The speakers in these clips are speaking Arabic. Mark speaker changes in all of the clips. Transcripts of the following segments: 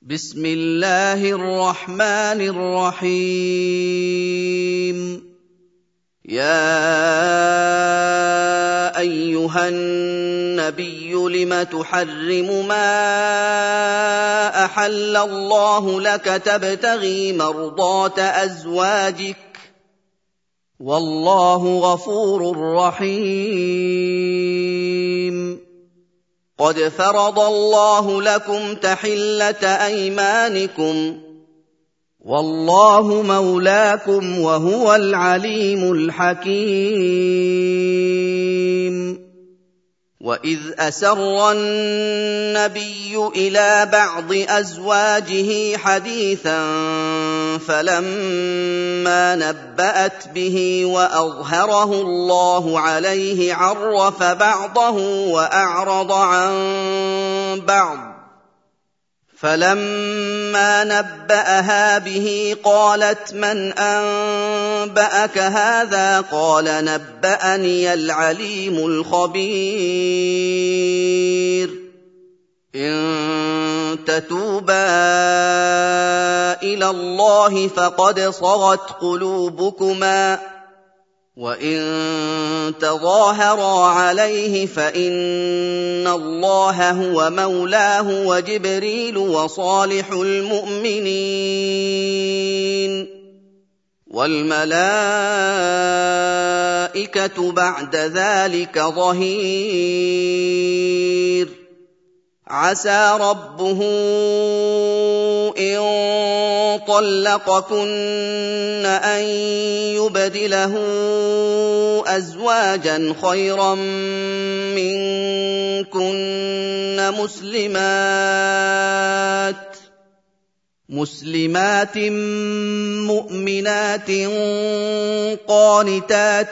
Speaker 1: بسم الله الرحمن الرحيم. يا أيها النبي لم تحرم ما أحل الله لك تبتغي مرضات أزواجك والله غفور رحيم. قد فرض الله لكم تحلة أيمانكم والله مولاكم وهو العليم الحكيم. وإذ أسر النبي إلى بعض أزواجه حديثا فلما نبأت به وأظهره الله عليه عرف بعضه وأعرض عن بعض، فلما نبأها به قالت من أنبأك هذا؟ قال نبأني العليم الخبير. إن تتوبا إلى الله فقد صغت قلوبكما، وإن تظاهرا عليه فإن الله هو مولاه وجبريل وصالح المؤمنين والملائكة بعد ذلك ظهير. عسى ربه إن طلقكن أن يبدله أزواجا خيرا منكن مسلمات مؤمنات قانتات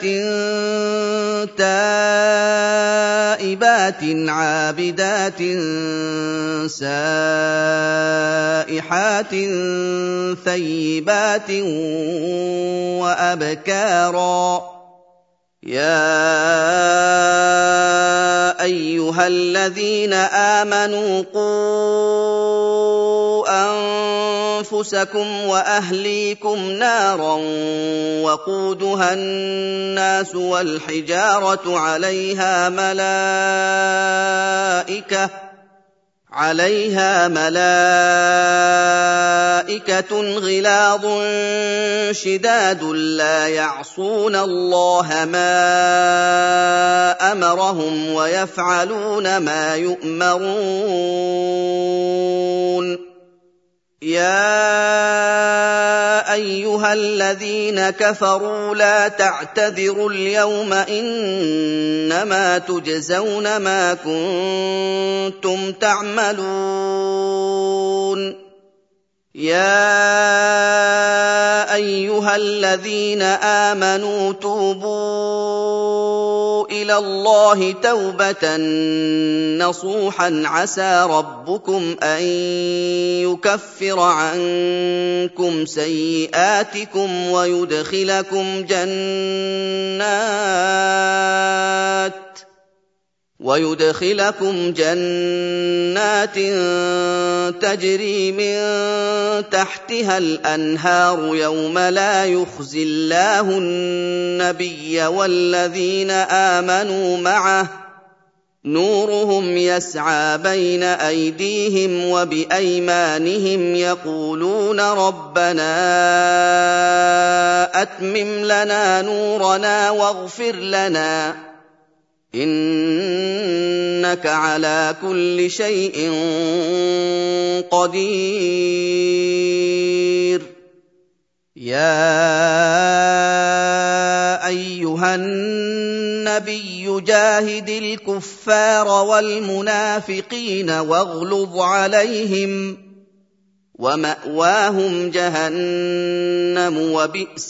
Speaker 1: تائبات عابدات سائحات ثيبات وأبكارا. يا أيها الذين آمنوا قوا أنفسكم وأهليكم نارا وقودها الناس والحجارة عليها ملائكة غلاظ شداد لا يعصون الله ما أمرهم ويفعلون ما يؤمرون. يا أيها الذين كفروا لا تعتذروا اليوم إنما تجزون ما كنتم تعملون. يا أيها الذين آمنوا توبوا إلى الله توبة نصوحا عسى ربكم أن يكفر عنكم سيئاتكم ويدخلكم جنات تجري من تحتها الأنهار يوم لا يخزي الله النبي والذين آمنوا معه نورهم يسعى بين أيديهم وبأيمانهم يقولون ربنا أتمم لنا نورنا واغفر لنا إنك على كل شيء قدير. يا أيها النبي جاهد الكفار والمنافقين واغلظ عليهم ومأواهم جهنم وبئس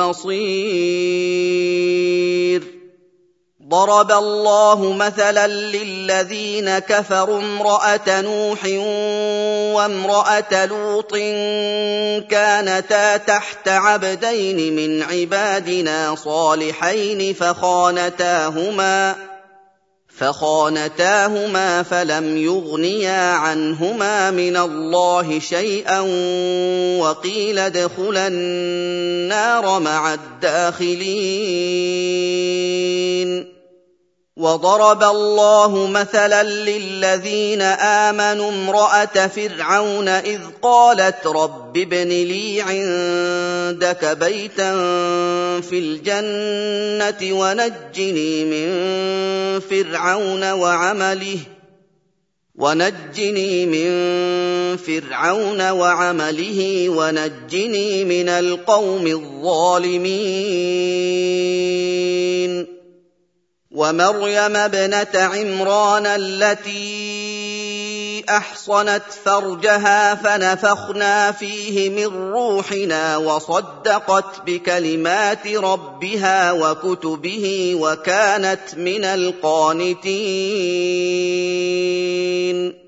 Speaker 1: المصير. ضرب الله مثلا للذين كفروا امرأة نوح وامرأة لوط كانتا تحت عبدين من عبادنا صالحين فخانتاهما فلم يغنيا عنهما من الله شيئا وقيل ادخلا النار مع الداخلين. وضرب الله مثلا للذين آمنوا امرأة فرعون إذ قالت رب ابن لي عندك بيتا في الجنة ونجني من فرعون وعمله ونجني من القوم الظالمين. ومريم ابنة عمران التي أحصنت فرجها فنفخنا فيه من روحنا وصدقت بكلمات ربها وكتبه وكانت من القانتين.